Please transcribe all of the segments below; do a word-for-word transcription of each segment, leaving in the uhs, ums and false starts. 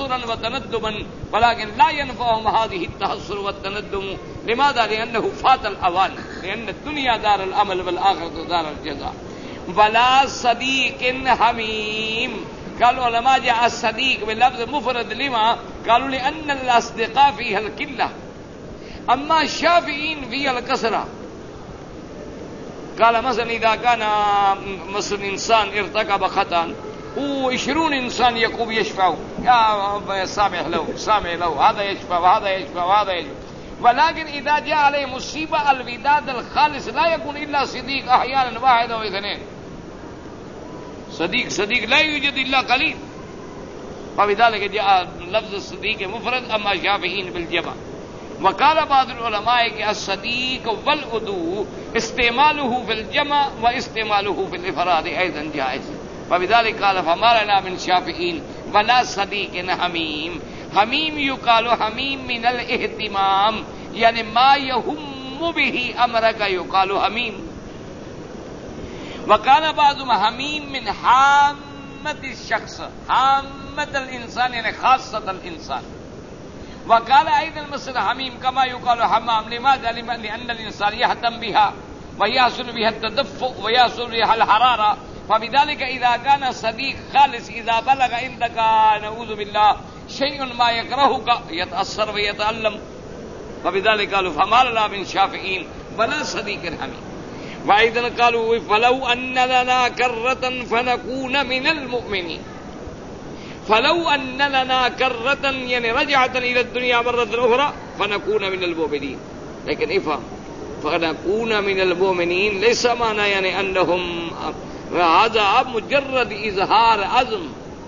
تحسرا وتندما ولكن لا ينفعهم هذه التحسر والتندم. لماذا؟ لأنه فات الأوان، لأن الدنيا دار العمل والآخرة دار الجزاء. ولا صديق حميم. قالوا علماء جاء الصديق باللفظ مفرد لما؟ قالوا لأن الأصدقاء فيها القلة، أما الشافعين فيها الكثرة. قال مثلا إذا كان مثلا إنسان ارتكب خطأ وعشرون إنسان يقوم يشفعه، يا سامح له سامح له، هذا يشفع وهذا يشفع وهذا يشفع. ولكن إذا جاء عليه مصيبة الوداد الخالص لا يكون إلا صديق أحيانا واحد أو اثنين. صديق صديق لا يوجد إلا قليل. فبذلك جاء لفظ الصديق مفرد، أما الشافعين بالجمع. وقال بعض العلماء کہ الصديق والعدو استعماله في الجمع واستعماله في الافراد ايضا جائز. فبذلك قال فما لنا من شافعين ولا صديق حميم. حميم يقال حميم من الاهتمام، يعني ما يهم به امرك يقال حميم. وقال بعضهم حميم من حامة الشخص، حامة الانسان يعني خاصة الانسان. وقال أيضا المصدر حميم كما يقال حمام. لماذا؟ لأن الإنسان يهتم بها ويحصل بها التدفؤ ويحصل بها الحرارة. فبذلك إذا كان صديق خالص إذا بلغ عندك نعوذ بالله شيء ما يكرهك يتأثر ويتألم. فبذلك قالوا فما لنا من شافعين ولا صديق حميم. وأيضا قالوا فلو أن لنا كرة فنكون من المؤمنين. فلو أن لنا كرة يعني رجعة إلى الدنيا مرة أخرى فنكون من المؤمنين. لكن افهم فنكون من المؤمنين ليس معنى يعني أنهم، هذا مجرد إظهار عزم،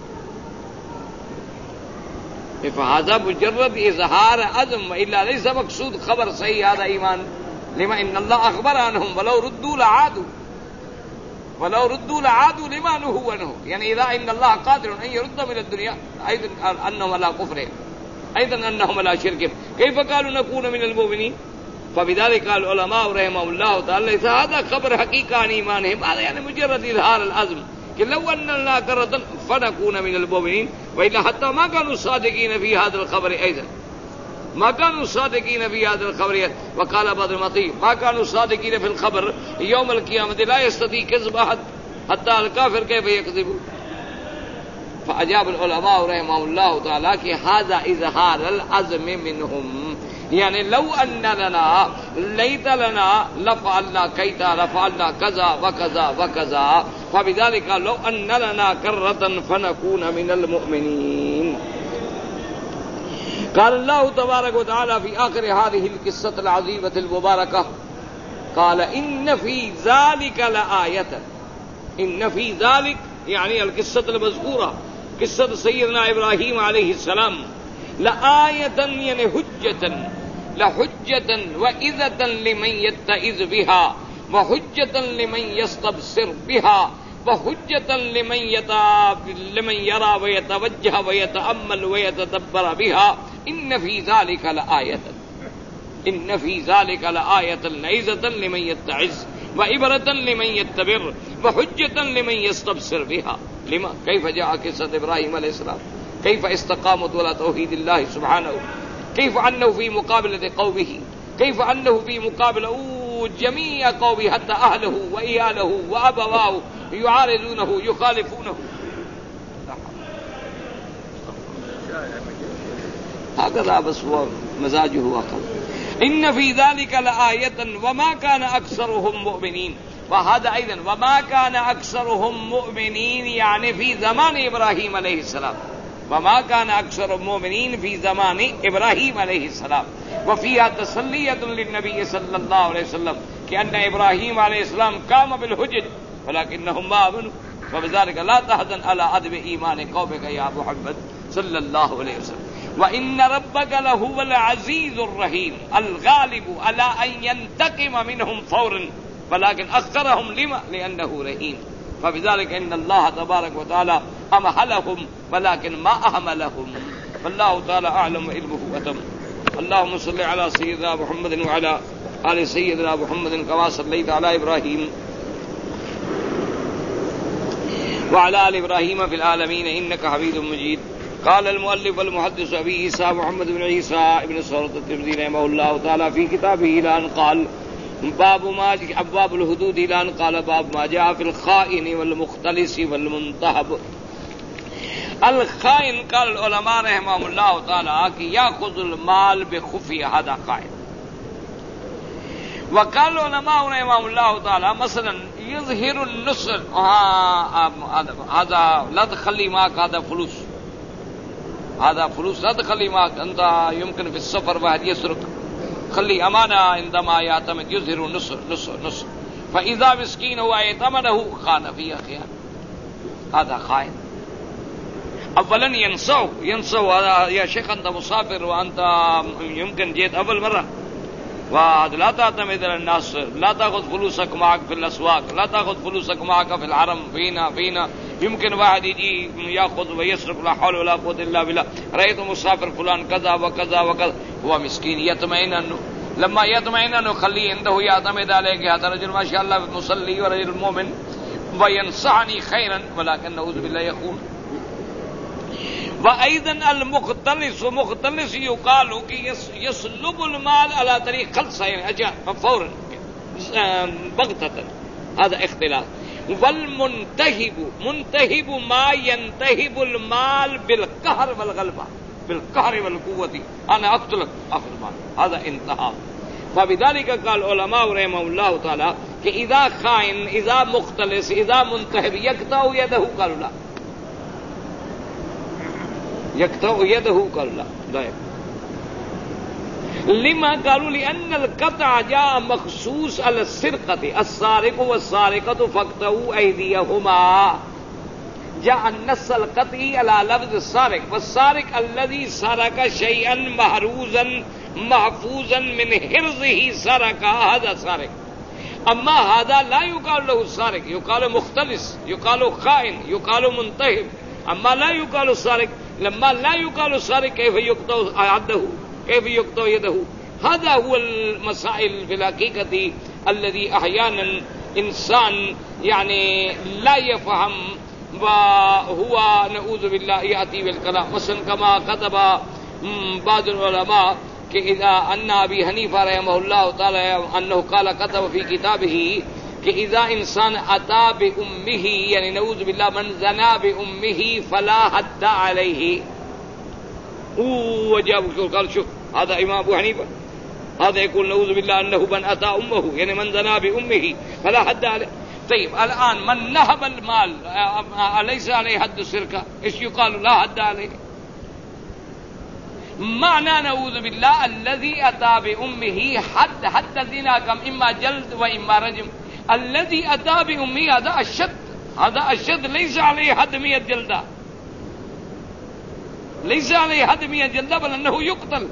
فهذا مجرد إظهار عزم وإلا ليس مقصود خبر صحيح هذا إيمان. لما إن الله أخبر عنهم ولو ردوا لعادوا ولو ردوا لعادوا لما نهوا عنه. يعني إذا إن الله قادر أن يرد من الدنيا أيضا أنهم على كفرهم، أيضا أنهم على شركهم، كيف قالوا نكون من المؤمنين؟ فبذلك قال العلماء رحمهم الله تعالى هذا خبر حقيقة عن إيمانهم، هذا يعني مجرد إظهار العزم کہ لو أن لنا كرة فنكون من المؤمنين. وإلا حتى ما كانوا صادقين في هذا الخبر أيضا، ما كانوا صادقين في هذا الخبر. وقال بعض المطيع ما كانوا صادقين في الخبر يوم القيامة لا يستطيع كذب أحد حتى الكافر كيف يكذب. فأجاب العلماء رحمه الله تعالى کہ هذا إظهار العزم منهم، يعني لو أن لنا ليت لنا لفعلنا كيتا لفعلنا كذا وكذا وكذا. فبذلك لو أن لنا كرة فنكون من المؤمنين. قال الله تبارك وتعالى في آخر هذه القصة العظيمة المباركة قال إن في ذلك لآية. إن في ذلك يعني القصة المذكورة قصة سيدنا إبراهيم عليه السلام لآية يعني حجة لحجة وإذة لمن يتئذ بها وحجة لمن يستبصر بها وحجة لمن يتا لمن يرى ويتوجه ويتأمل ويتدبر بها. إن في ذلك لآية، إن في ذلك لآية عزة لمن يتعز وعبرة لمن يتبر وحجة لمن يستبصر بها. لما كيف جاء قصة إبراهيم عليه السلام، كيف استقامت على توحيد الله سبحانه، كيف أنه في مقابلة قومه، كيف أنه في مقابلة جميع قومه حتى أهله وإياله وأبواه يعارضونه يخالفونه. هكذا بس هو مزاجه وقل. إن في ذلك لآية وما كان أكثرهم مؤمنين. وهذا أيضا وما كان أكثرهم مؤمنين يعني في زمان إبراهيم عليه السلام، وما كان أكثر المؤمنين في زمان إبراهيم عليه السلام. وفيها تسلية للنبي صلى الله عليه وسلم كأن إبراهيم عليه السلام قام بالحجج ولكنهم ما آمنوا. فبذلك لا تحزن على عدم إيمان قومك يا محمد صلى الله عليه وسلم. وإن ربك لهو العزيز الرحيم الغالب على أن ينتقم منهم فورا ولكن أخرهم لما لأنه رحيم. فبذلك إن الله تبارك وتعالى أمهلهم ولكن ما أهملهم. والله تعالى أعلم وعلمه أتم. اللهم صل على سيدنا محمد وعلى آل سيدنا محمد كما صليت على إبراهيم وعلى آل إبراهيم في العالمين إنك حميد مجيد. قال المؤلف المحدث ابي عيسى محمد بن عيسى ابن سورة الترمذي رحمه الله تعالى في كتابه الى ان قال باب ما ابواب الحدود الى ان قال باب ما جاء في الخائن والمختلس والمنتهب. الخائن قال العلماء رحمهم الله تعالى کہ ياخذ المال بخفية هذا خائن. وقال العلماء رحمهم الله تعالى مثلا يظهر النصر هذا لا تخلي معك هذا فلوس هذا فلوس لا تخلي معك أنت يمكن في السفر واحد يسرق خلي أمانة عندما يعتمد يظهر النصر نصر نصر فإذا مسكين هو يأتمنه خان فيه خيانة هذا خائن. اولا ينسوا ينسوا يا شيخ انت مسافر وانت يمكن جيت اول مره ولا تعتمد على الناس لا تاخذ فلوسك معك في الاسواق لا تاخذ فلوسك معك في الحرم فينا فينا يمكن واحد يجي ياخذ ويسرق لا حول ولا قوه الا بالله. رايت مسافر فلان كذا وكذا وكذا هو مسكين يطمئن انه لما يطمئن انه خليه عنده يعتمد عليك هذا رجل ما شاء الله مصلي ورجل مؤمن وينصحني خيرا ولكن نعوذ بالله يخون. وأيضا المختلس ومختلس يقال يسلب المال على طريق خلصة يعني أجا فورا بغتة هذا اختلاف. والمنتهب منتهب ما ينتهب المال بالقهر والغلبة بالقهر والقوة أنا أقتلك أخذ المال هذا انتهاب. فبذلك قال العلماء رحمه الله تعالى کہ إذا خائن إذا مختلس إذا منتهب يقطع يده قالوا لا يقطع يده قال لا دائم. لما قالوا لأن القطع جاء مخصوص على السرقة السارق والسارقة فاقطعوا أيديهما جاء النص القطعي على لفظ السارق والسارق الذي سرق شيئا محروزا محفوظا من حرزه سرق هذا سارق. أما هذا لا يقال له سارق يقال مختلس يقال خائن يقال منتهب. أما لا يقال سارق لما لا يقال سارق كيف يقطع يده كيف يقطع يده. هذا هو المسائل في الحقيقة الذي أحيانا إنسان يعني لا يفهم وهو نعوذ بالله يأتي بالكلام. مثلا كما كتب بعض العلماء کہ إذا أن أبي حنيفة رحمه الله تعالى أنه قال كتب في كتابه کہ اذا انسان اتا بامه يعني نعوذ بالله من زنا بامه فلا حد عليه. وجاب قال شوف هذا امام ابو حنيفه هذا يقول نعوذ بالله انه من اتى امه يعني من زنا بامه فلا حد عليه. طيب الان من نهب المال اليس عليه حد السرقه ايش يقال لا حد عليه. معنى نعوذ بالله الذي اتى بامه حد حد الزنا كم اما جلد واما رجم. الذي أتى بأمه هذا الشد هذا الشد ليس عليه حد مئة جلدة ليس عليه حد مئة جلدة بل أنه يقتل.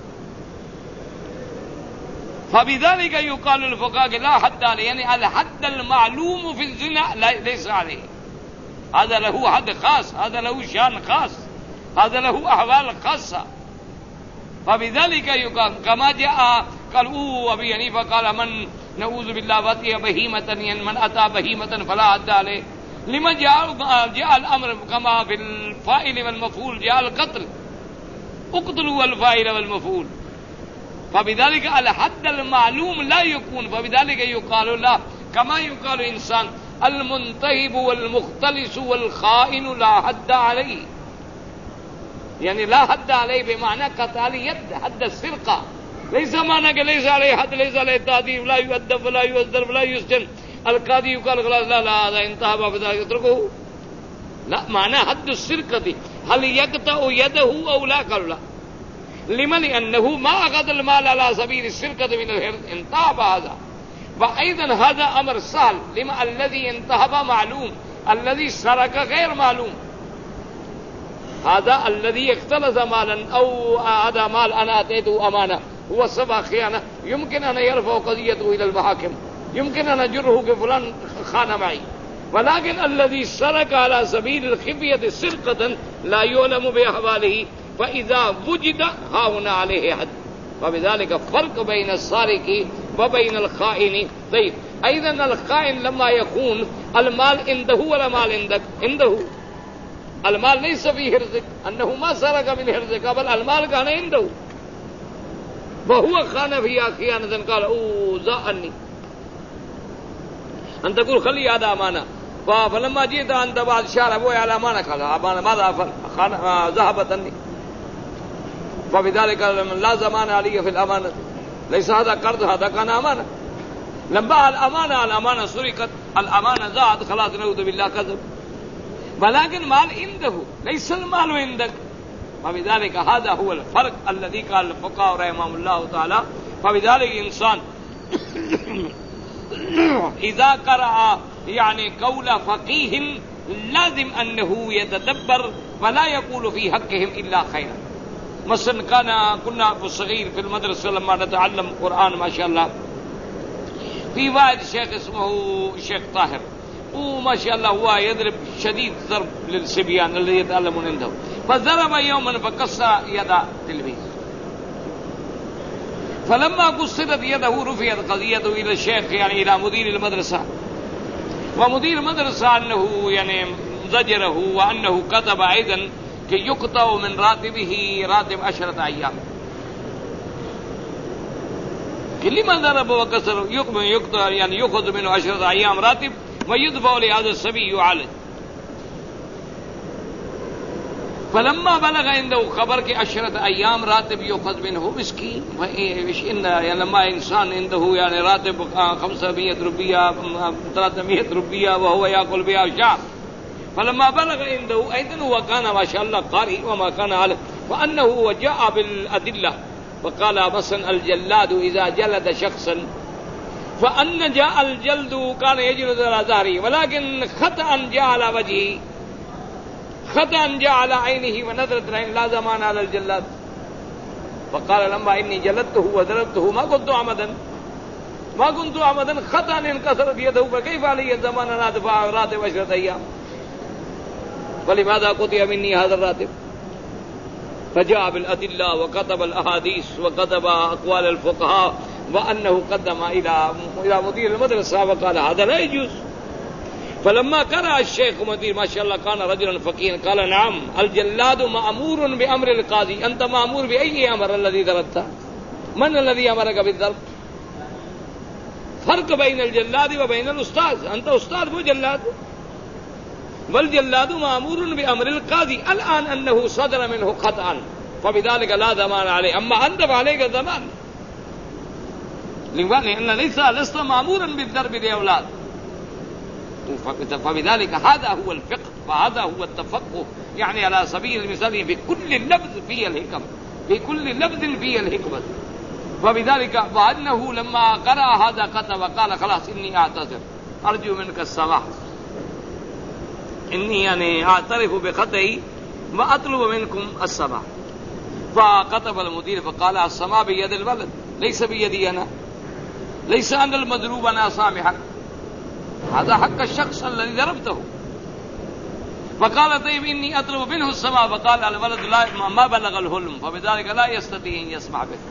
فبذلك يقال الفقهاء لا حد عليه يعني الحد المعلوم في الزنا ليس عليه هذا له حد خاص هذا له شان خاص هذا له أحوال خاصة. فبذلك يقال كما جاء قال اوه ابي حنيفه قال من نعوذ بالله واتي بهيمة من اتى بهيمة فلا حد عليه. لما جاء جاء الامر كما في الفاعل والمفعول جاء القتل اقتلوا الفاعل والمفعول. فبذلك الحد المعلوم لا يكون. فبذلك يقال لا كما يقال انسان المنتهب والمختلس والخائن لا حد عليه يعني لا حد عليه بمعنى قطع اليد حد السرقة ليس معنى ليس عليه حد ليس عليه تأديب لا يؤدب ولا يؤذر ولا يسجن. القاضي يقال خلاص لا لا هذا انتهى بذلك اتركه لا معنى حد السرقة هل يقطع يده أو لا قالوا لا. لما لأنه ما أخذ المال على سبيل السرقة من الحرز انتهى هذا. وأيضا هذا أمر سهل لما الذي انتهب معلوم الذي سرق غير معلوم. هذا الذي اختلس مالا أو هذا مال أنا أتيته أمانة هو سبع خيانة يمكن أن يرفع قضيته إلى المحاكم يمكن أن أجره كفلان خان معي. ولكن الذي سرق على سبيل الخفية سرقة لا يعلم بأحواله فإذا وجد ها هنا عليه حد. فبذلك فرق بين السارق وبين الخائن. طيب أيضا الخائن لما يكون المال عنده ولا مال عندك عنده المال ليس في حرزك أنه ما سرق من حرزك بل المال كان عنده وهو خان فيها خيانة قال أوذى عني أن تقول خلي هذا أمانة فلما جئت أنت بعد شهر أبوي على أمانة قال أمانة ماذا ذهبت عني فبذلك لا زمان علي في الأمانة ليس هذا قرض هذا كان أمانة لما الأمانة الأمانة سرقت الأمانة زاد خلاص نعوذ بالله كذب ولكن مال عنده ليس المال عندك فبذلك هذا هو الفرق الذي قال الفقهاء رحمهم الله تعالى فبذلك إنسان إذا قرأ يعني قول فقيه لازم أنه يتدبر ولا يقول في حقهم إلا خيرا. مثلا كان كنا في الصغير في المدرسة لما نتعلم القرآن ما شاء الله في واحد شيخ اسمه الشيخ طاهر وما شاء الله هو يضرب شديد ضرب للصبيان الذي يتعلمون عنده فضرب يوما فكسر يد تلميذ فلما قصدت يده رفعت قضيته إلى الشيخ يعني إلى مدير المدرسة ومدير المدرسة أنه يعني زجره وأنه كتب أيضا كي يقطع من راتبه راتب عشرة أيام لما ضرب وكسر يقطع يعني يأخذ منه عشرة أيام راتب ويدفع لهذا الصبي يعالج فلما بلغ عنده خبر کہ عشرة أيام راتب يأخذ منه مسكين يعني لما إنسان عنده يعني راتب خمسمائة روپیہ ثلاثمائة روپیہ وهو يأكل بها شهر فلما بلغ عنده أيضا هو كان ما شاء الله قارئ وما كان على وأنه وجاء بالأدلة وقال مثلا الجلاد إذا جلد شخصا فأن جاء الجلد كان يجلد على ظهره ولكن خطأ جاء على وجهه خطأ جاء على عينه ونظرة العين لا زمان على الجلاد فقال لما إني جلدته وضربته ما كنت عمدا ما كنت عمدا خطأ انكسرت يده فكيف علي الزمان أن أدفع راتب عشرة أيام فلماذا قطع مني هذا الراتب فجاء بالأدلة وكتب الأحاديث وكتب أقوال الفقهاء وأنه قدم إلى إلى مدير المدرسة وقال هذا لا يجوز فلما قرأ الشيخ مدير ما شاء الله كان رجلا فقيها قال نعم الجلاد مأمور بأمر القاضي أنت مأمور بأي أمر الذي ضربته من الذي أمرك بالضرب فرق بين الجلاد وبين الأستاذ أنت أستاذ مو جلاد والجلاد مأمور بأمر القاضي الآن أنه صدر منه خطأ فبذلك لا ضمان عليه أما أنت فعليك الضمان لأن ليس لست مأمورا بالضرب لأولاد فبذلك هذا هو الفقه وهذا هو التفقه يعني على سبيل المثال في كل لفظ فيه الحكم في كل لفظ فيه الحكمة فبذلك وأنه لما قرأ هذا كتب وقال خلاص إني أعتذر أرجو منك السماح إني يعني أعترف بخطئي وأطلب منكم السماح فكتب المدير فقال السماح بيد الولد ليس بيدي أنا ليس أنا المضروب أنا سامحك هذا حق الشخص الذي ضربته فقال طيب إني أطلب منه السماح فقال الولد لا ما بلغ الحلم فبذلك لا يستطيع أن يسمع به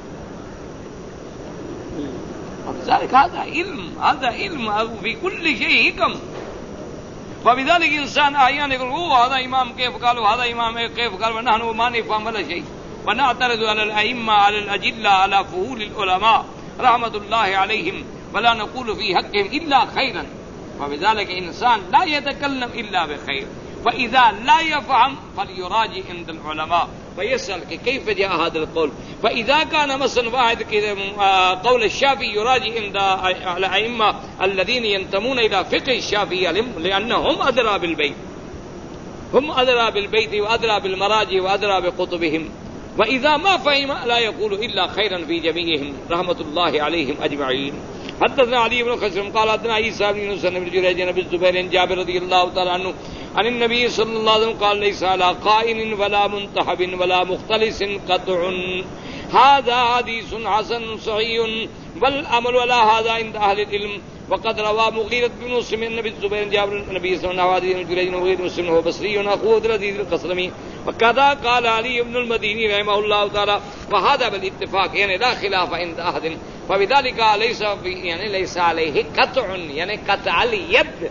فبذلك هذا علم هذا علم في كل شيء حكم فبذلك إنسان أحيانا يقول أوه هذا إمام كيف قالوا هذا إمام كيف قالوا ونحن ما نفهم ولا شيء ونعترض على الأئمة على الأجلة على فهول العلماء رحمة الله عليهم ولا نقول في حقهم إلا خيرا فبذلك إنسان لا يتكلم إلا بخير فإذا لا يفهم فليراجع عند العلماء فيسأل كيف جاء هذا القول فإذا كان مثلا واحد قول الشافعي يراجع عند الأئمة الذين ينتمون إلى فقه الشافعي لأنهم أدرى بالبيت هم أدرى بالبيت وأدرى بالمراجع وأدرى بقطبهم وإذا ما فهم لا يقول إلا خيرا في جميعهم رحمة الله عليهم أجمعين. حدثنا علي بن خشرم قال حدثنا عيسى بن يونس بن جريج بن الزبير بن جابر رضي الله تعالى عنه عن النبي صلى الله عليه وسلم قال ليس على قائن ولا منتحب ولا مختلس قطع هذا حديث حسن صحيح والأمل ولا هذا عند أهل العلم وقد روى مغيرة بن مسلم النبي الزبير بن جابر النبي صلى الله عليه وسلم جريج بن مسلم هو بصري أخوه العزيز القسرمي وكذا قال علي بن المديني رحمه الله تعالى وهذا بالاتفاق يعني لا خلاف عند أحد فبذلك ليس يعني ليس عليه قطع يعني قطع اليد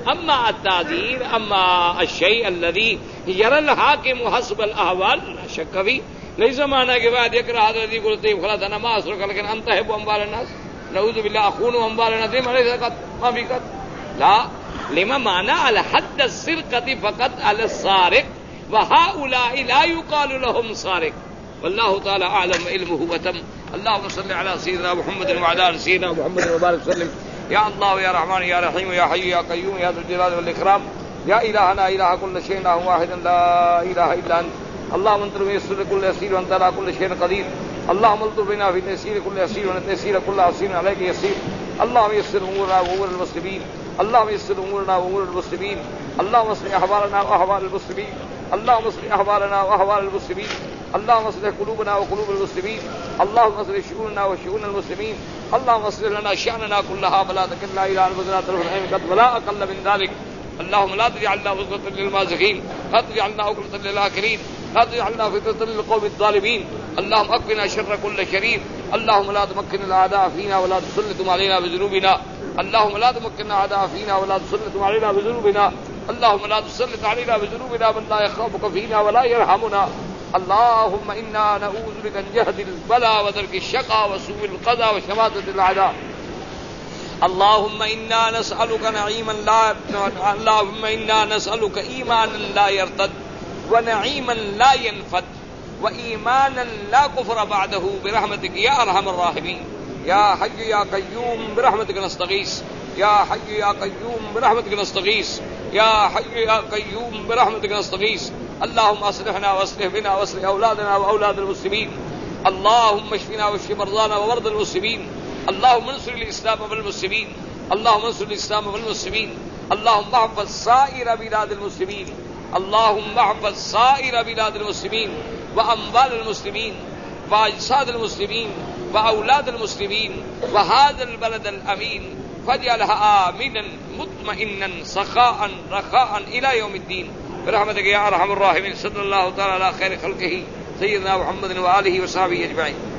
اما التعذير اما الشيء الذي يرى الحاكم حسب الاحوال لا شك فيه ليس معنى کہ بعد يكره هذا الذي قلت خلاص انا ما اسرق لكن انت تحب اموال الناس نعوذ بالله اخون اموال الناس ما ليس قد ما في قد لا لما معنى على حد السرقة فقط على السارق وهؤلاء لا يقال لهم سارق والله تعالى اعلم علمه وتم. اللهم صل على سيدنا محمد وعلى ال سيدنا محمد وبارك وسلم. يا الله يا رحمن يا رحيم يا حي يا قيوم يا ذو الجلال والاكرام يا الهنا اله كل شيء لا واحد لا اله الا انت. اللهم انت يسر كل يسير وانت على كل شيء قدير. اللهم الطف بنا في تيسير كل يسير وان تيسير كل عسير عليك يسير. اللهم يسر امورنا وامور المسلمين. اللهم يسر امورنا وامور المسلمين. اللهم اصلح احوالنا واحوال المسلمين. اللهم اصلح احوالنا واحوال المسلمين. اللهم اصلح قلوبنا وقلوب المسلمين. اللهم اصلح شؤوننا وشؤون المسلمين. اللهم اصلح لنا شأننا كلها ولا تكلنا الى انفسنا طرفة عين قط ولا اقل من ذلك. اللهم لا تجعلنا وزرة للمازقين لا تجعلنا عقبة للآكلين لا تجعلنا فتنة للقوم الظالمين. اللهم اكفنا شر كل شرير. اللهم لا تمكن الاعداء فينا ولا تسلط علينا بذنوبنا. اللهم لا تمكن الاعداء فينا ولا تسلط علينا بذنوبنا. اللهم لا تسلط علينا بذنوبنا من لا يخافك فينا ولا يرحمنا. اللهم انا نعوذ بك من جهد البلاء ودرك الشقاء وسوء القضاء وشماتة الاعداء. اللهم انا نسألك نعيما لا اللهم انا نسألك ايمانا لا يرتد ونعيما لا ينفد وإيمانا لا كفر بعده برحمتك يا أرحم الراحمين. يا حي يا قيوم برحمتك نستغيث. يا حي يا قيوم برحمتك نستغيث. يا حي يا قيوم برحمتك نستغيث. اللهم اصلحنا واصلح بنا واصلح أولادنا وأولاد المسلمين. اللهم اشفنا واشف مرضانا ومرضى المسلمين. اللهم انصر الإسلام والمسلمين. اللهم انصر الإسلام والمسلمين. اللهم احفظ سائر بلاد المسلمين. اللهم احفظ سائر بلاد المسلمين وأموال المسلمين وأجساد المسلمين وأولاد المسلمين وهذا البلد الأمين فاجعلها آمنا مطمئنا سخاء رخاء إلى يوم الدين برحمتك يا أرحم الراحمين. صلى الله تعالى على خير خلقه سيدنا محمد وآله وصحبه أجمعين.